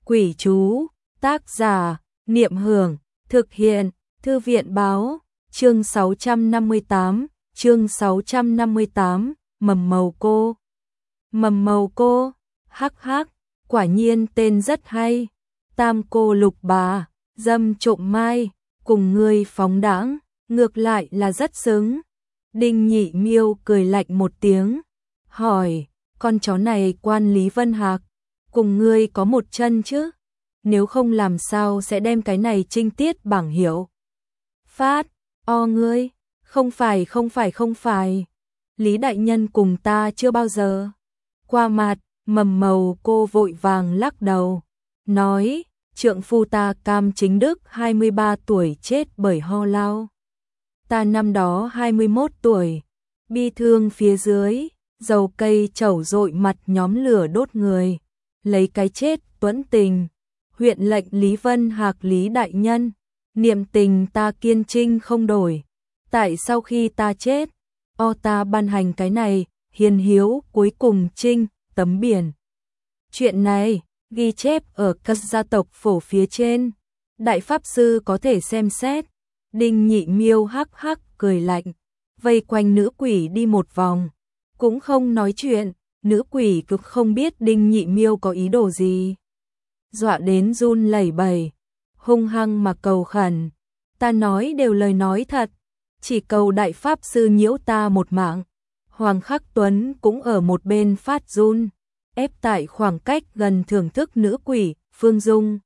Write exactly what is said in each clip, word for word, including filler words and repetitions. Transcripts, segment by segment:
Quỷ chú, tác giả, Niệm Hưởng, thực hiện, Thư viện báo, chương sáu trăm năm mươi tám, chương sáu trăm năm mươi tám, mầm màu cô. Mầm màu cô, hắc hắc, quả nhiên tên rất hay. Tam cô lục bà, dâm trộm mai, cùng ngươi phóng đãng, ngược lại là rất xứng. Đinh Nhị Miêu cười lạnh một tiếng, hỏi, con chó này quan Lý Vân Hạc, cùng ngươi có một chân chứ? Nếu không làm sao sẽ đem cái này trinh tiết bảng hiệu. Phát, o ngươi, không phải không phải không phải. Lý đại nhân cùng ta chưa bao giờ qua mặt. Mầm màu cô vội vàng lắc đầu, nói, trượng phu ta Cam Chính Đức hai mươi ba tuổi chết bởi ho lao. Ta năm đó hai mươi mốt tuổi, bi thương phía dưới, dầu cây chẩu dội mặt nhóm lửa đốt người, lấy cái chết tuẫn tình. Huyện lệnh Lý Vân Hạc Lý đại nhân, niệm tình ta kiên trinh không đổi. Tại sau khi ta chết, o ta ban hành cái này, hiền hiếu cuối cùng trinh, tấm biển. Chuyện này, ghi chép ở các gia tộc phổ phía trên. Đại pháp sư có thể xem xét. Đinh Nhị Miêu hắc hắc cười lạnh, vây quanh nữ quỷ đi một vòng, cũng không nói chuyện. Nữ quỷ cực không biết Đinh Nhị Miêu có ý đồ gì, dọa đến run lẩy bẩy, hung hăng mà cầu khẩn, ta nói đều lời nói thật, chỉ cầu đại pháp sư nhiễu ta một mạng. Hoàng Khắc Tuấn cũng ở một bên phát run, ép tại khoảng cách gần thưởng thức nữ quỷ. Phương Dung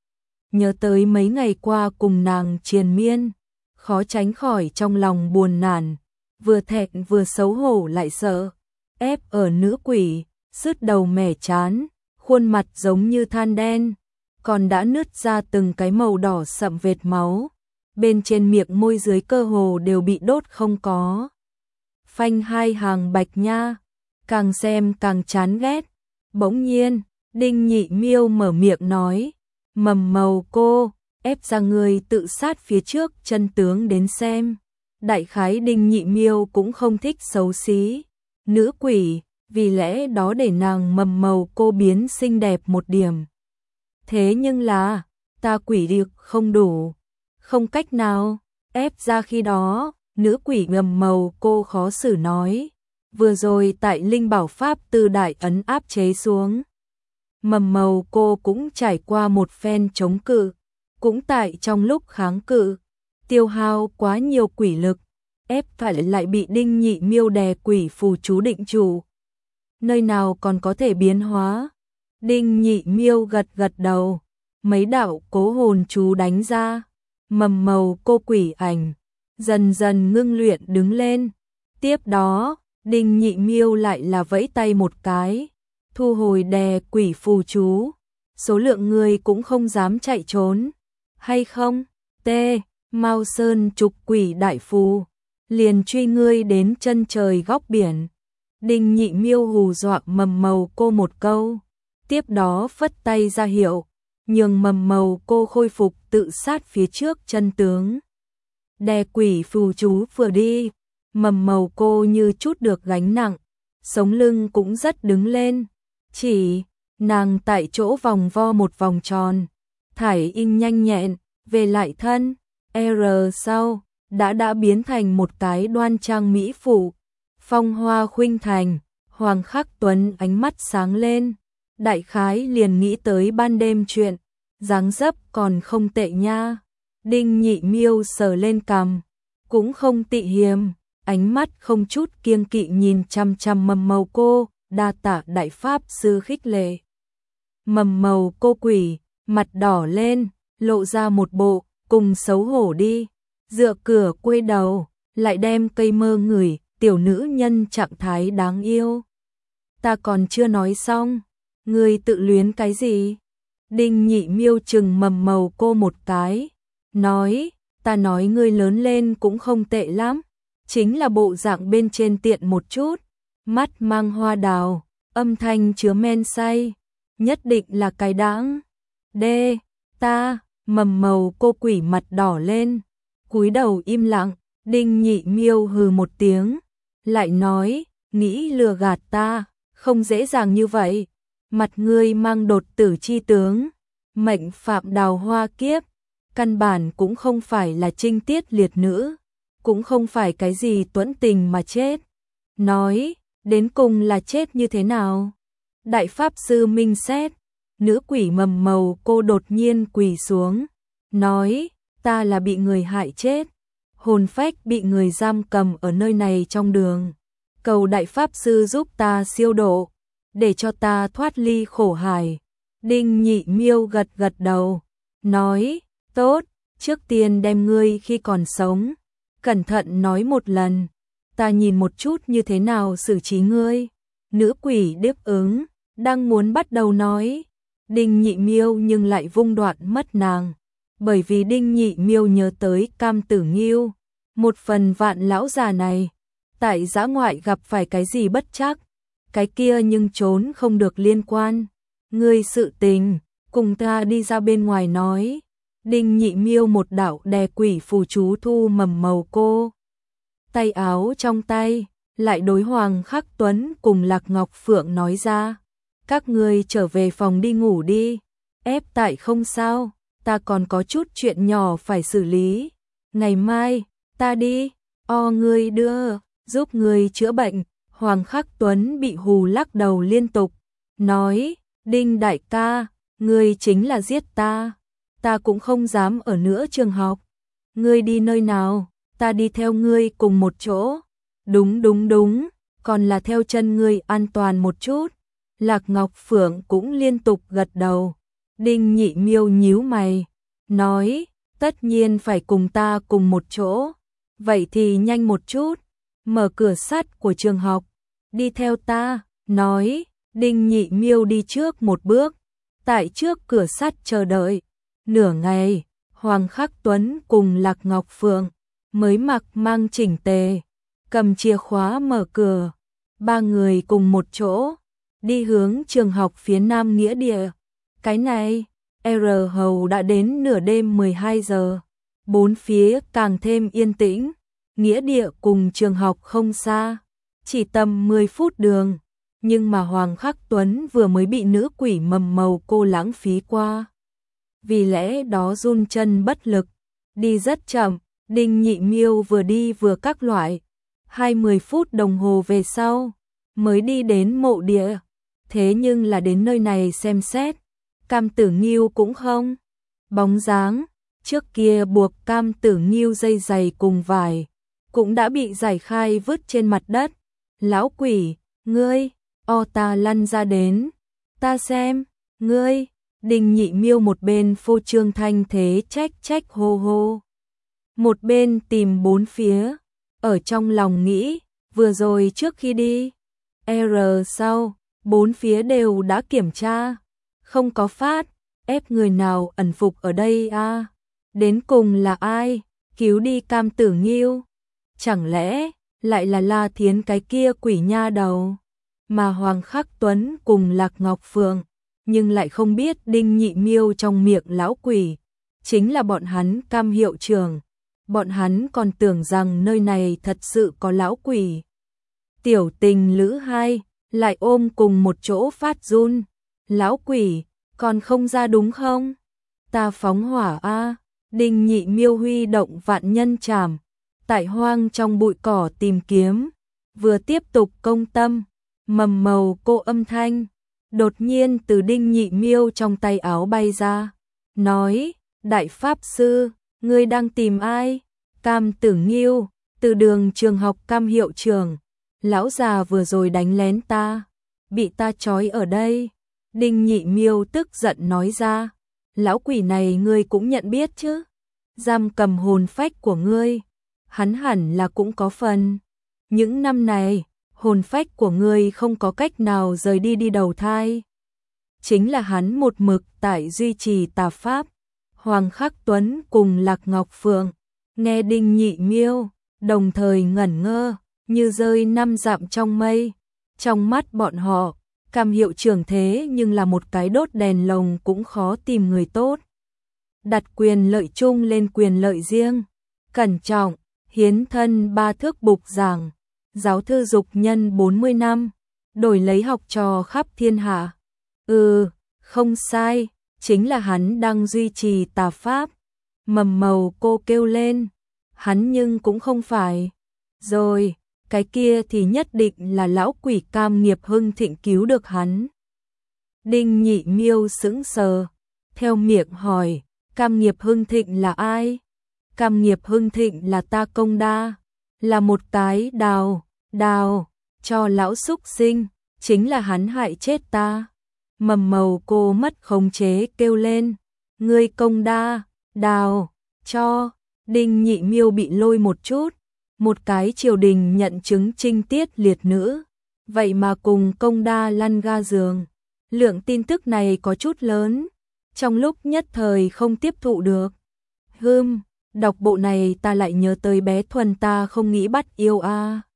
nhớ tới mấy ngày qua cùng nàng triền miên, khó tránh khỏi trong lòng buồn nản, vừa thẹn vừa xấu hổ lại sợ. Ép ở nữ quỷ, sứt đầu mẻ chán, khuôn mặt giống như than đen, còn đã nứt ra từng cái màu đỏ sậm vệt máu, bên trên miệng môi dưới cơ hồ đều bị đốt không có. Phanh hai hàng bạch nha, càng xem càng chán ghét. Bỗng nhiên, Đinh Nhị Miêu mở miệng nói, mầm màu cô, ép ra người tự sát phía trước chân tướng đến xem. Đại khái Đinh Nhị Miêu cũng không thích xấu xí nữ quỷ, vì lẽ đó để nàng mầm màu cô biến xinh đẹp một điểm. Thế nhưng là, ta quỷ được không đủ, không cách nào, ép ra khi đó. Nữ quỷ mầm màu cô khó xử nói, vừa rồi tại Linh Bảo Pháp Tư đại ấn áp chế xuống. Mầm màu cô cũng trải qua một phen chống cự, cũng tại trong lúc kháng cự, tiêu hao quá nhiều quỷ lực, ép phải lại bị Đinh Nhị Miêu đè quỷ phù chú định chủ. Nơi nào còn có thể biến hóa? Đinh Nhị Miêu gật gật đầu, mấy đạo cố hồn chú đánh ra, mầm màu cô quỷ ảnh dần dần ngưng luyện đứng lên. Tiếp đó, Đinh Nhị Miêu lại là vẫy tay một cái, thu hồi đè quỷ phù chú. Số lượng người cũng không dám chạy trốn, hay không? T. Mao Sơn trục quỷ đại phù, liền truy ngươi đến chân trời góc biển. Đinh Nhị Miêu hù dọa mầm màu cô một câu, tiếp đó phất tay ra hiệu, nhường mầm màu cô khôi phục tự sát phía trước chân tướng. Đè quỷ phù chú vừa đi, mầm màu cô như chút được gánh nặng, sống lưng cũng rất đứng lên. Chỉ, nàng tại chỗ vòng vo một vòng tròn, thải in nhanh nhẹn, về lại thân, R sau, đã đã biến thành một cái đoan trang mỹ phụ. Phong hoa khuynh thành, Hoàng Khắc Tuấn ánh mắt sáng lên, đại khái liền nghĩ tới ban đêm chuyện, dáng dấp còn không tệ nha. Đinh Nhị Miêu sờ lên cằm, cũng không tị hiềm, ánh mắt không chút kiêng kỵ nhìn chăm chăm mầm màu cô, đa tạ đại pháp sư khích lệ. Mầm màu cô quỷ, mặt đỏ lên, lộ ra một bộ, cùng xấu hổ đi, dựa cửa quay đầu, lại đem cây mơ ngửi, tiểu nữ nhân trạng thái đáng yêu. Ta còn chưa nói xong, ngươi tự luyến cái gì? Đinh Nhị Miêu chừng mầm màu cô một cái, nói, ta nói ngươi lớn lên cũng không tệ lắm, chính là bộ dạng bên trên tiện một chút, mắt mang hoa đào, âm thanh chứa men say, nhất định là cái đáng. Đê, ta, mầm màu cô quỷ mặt đỏ lên, cúi đầu im lặng. Đinh Nhị Miêu hừ một tiếng, lại nói, nghĩ lừa gạt ta, không dễ dàng như vậy, mặt ngươi mang đột tử chi tướng, mệnh phạm đào hoa kiếp, căn bản cũng không phải là trinh tiết liệt nữ, cũng không phải cái gì tuẫn tình mà chết. Nói, đến cùng là chết như thế nào? Đại Pháp Sư minh xét, nữ quỷ mầm màu cô đột nhiên quỳ xuống, nói, ta là bị người hại chết, hồn phách bị người giam cầm ở nơi này trong đường. Cầu Đại Pháp Sư giúp ta siêu độ, để cho ta thoát ly khổ hải. Đinh Nhị Miêu gật gật đầu, nói, tốt, trước tiên đem ngươi khi còn sống, cẩn thận nói một lần, ta nhìn một chút như thế nào xử trí ngươi. Nữ quỷ đáp ứng, đang muốn bắt đầu nói, Đinh Nhị Miêu nhưng lại vung đoạn mất nàng, bởi vì Đinh Nhị Miêu nhớ tới Cam Tử Nghiêu, một phần vạn lão già này, tại dã ngoại gặp phải cái gì bất trắc, cái kia nhưng trốn không được liên quan. Ngươi sự tình, cùng ta đi ra bên ngoài nói. Đinh Nhị Miêu một đạo đè quỷ phù chú thu mầm màu cô. Tay áo trong tay, lại đối Hoàng Khắc Tuấn cùng Lạc Ngọc Phượng nói ra. Các ngươi trở về phòng đi ngủ đi. Ép tại không sao, ta còn có chút chuyện nhỏ phải xử lý. Ngày mai, ta đi, o ngươi đưa, giúp ngươi chữa bệnh. Hoàng Khắc Tuấn bị hù lắc đầu liên tục, nói, Đinh đại ca, ngươi chính là giết ta, ta cũng không dám ở nữa trường học. Ngươi đi nơi nào, ta đi theo ngươi cùng một chỗ. Đúng đúng đúng, còn là theo chân ngươi an toàn một chút. Lạc Ngọc Phượng cũng liên tục gật đầu. Đinh Nhị Miêu nhíu mày, nói, tất nhiên phải cùng ta cùng một chỗ. Vậy thì nhanh một chút, mở cửa sắt của trường học, đi theo ta, nói, Đinh Nhị Miêu đi trước một bước, tại trước cửa sắt chờ đợi. Nửa ngày, Hoàng Khắc Tuấn cùng Lạc Ngọc Phượng mới mặc mang chỉnh tề, cầm chìa khóa mở cửa, ba người cùng một chỗ, đi hướng trường học phía Nam Nghĩa Địa. Cái này, R Hầu đã đến nửa đêm mười hai giờ, bốn phía càng thêm yên tĩnh, Nghĩa Địa cùng trường học không xa, chỉ tầm mười phút đường, nhưng mà Hoàng Khắc Tuấn vừa mới bị nữ quỷ mầm màu cô lãng phí qua. Vì lẽ đó run chân bất lực, đi rất chậm, Đinh Nhị Miêu vừa đi vừa các loại, hai mươi phút đồng hồ về sau, mới đi đến mộ địa. Thế nhưng là đến nơi này xem xét, Cam Tử Nghiêu cũng không. Bóng dáng, trước kia buộc Cam Tử Nghiêu dây giày cùng vải, cũng đã bị giải khai vứt trên mặt đất. Lão quỷ, ngươi, o ta lăn ra đến, ta xem, ngươi. Đinh Nhị Miêu một bên phô trương thanh thế trách trách hô hô, một bên tìm bốn phía, ở trong lòng nghĩ, vừa rồi trước khi đi, R sau, bốn phía đều đã kiểm tra, không có phát, ép người nào ẩn phục ở đây a? À? Đến cùng là ai cứu đi Cam Tử Nghiêu? Chẳng lẽ lại là La Thiến cái kia quỷ nha đầu? Mà Hoàng Khắc Tuấn cùng Lạc Ngọc Phượng nhưng lại không biết Đinh Nhị Miêu trong miệng lão quỷ chính là bọn hắn Cam hiệu trưởng. Bọn hắn còn tưởng rằng nơi này thật sự có lão quỷ. Tiểu tình lữ hai lại ôm cùng một chỗ phát run. Lão quỷ, còn không ra đúng không? Ta phóng hỏa a. Đinh Nhị Miêu huy động vạn nhân trảm, tại hoang trong bụi cỏ tìm kiếm, vừa tiếp tục công tâm, mầm màu cô âm thanh đột nhiên từ Đinh Nhị Miêu trong tay áo bay ra, nói, Đại Pháp Sư, ngươi đang tìm ai? Cam Tử Nghiêu, từ đường trường học Cam hiệu trưởng, lão già vừa rồi đánh lén ta, bị ta trói ở đây. Đinh Nhị Miêu tức giận nói ra, lão quỷ này ngươi cũng nhận biết chứ? Giam cầm hồn phách của ngươi, hắn hẳn là cũng có phần. Những năm này, hồn phách của ngươi không có cách nào rời đi đi đầu thai. Chính là hắn một mực tại duy trì tà pháp. Hoàng Khắc Tuấn cùng Lạc Ngọc Phượng nghe Đinh Nhị Miêu, đồng thời ngẩn ngơ, như rơi năm dặm trong mây. Trong mắt bọn họ, Cam hiệu trưởng thế nhưng là một cái đốt đèn lồng cũng khó tìm người tốt. Đặt quyền lợi chung lên quyền lợi riêng, cẩn trọng, hiến thân ba thước bục giảng, giáo thư dục nhân bốn mươi năm, đổi lấy học trò khắp thiên hạ. Ừ, không sai, chính là hắn đang duy trì tà pháp. Mầm Màu Cô kêu lên, hắn nhưng cũng không phải. Rồi, cái kia thì nhất định là lão quỷ Cam Nghiệp Hưng Thịnh cứu được hắn. Đinh Nhị Miêu sững sờ, theo miệng hỏi, Cam Nghiệp Hưng Thịnh là ai? Cam Nghiệp Hưng Thịnh là ta Công Đa, là một cái đào, đào, cho lão xúc sinh, chính là hắn hại chết ta. Mầm Màu Cô mất khống chế kêu lên, ngươi Công Đa, đào, cho, Đinh Nhị Miêu bị lôi một chút, một cái triều đình nhận chứng trinh tiết liệt nữ, vậy mà cùng Công Đa lăn ga giường. Lượng tin tức này có chút lớn, trong lúc nhất thời không tiếp thụ được. Hừm, đọc bộ này ta lại nhớ tới bé Thuần ta không nghĩ bắt yêu a. À.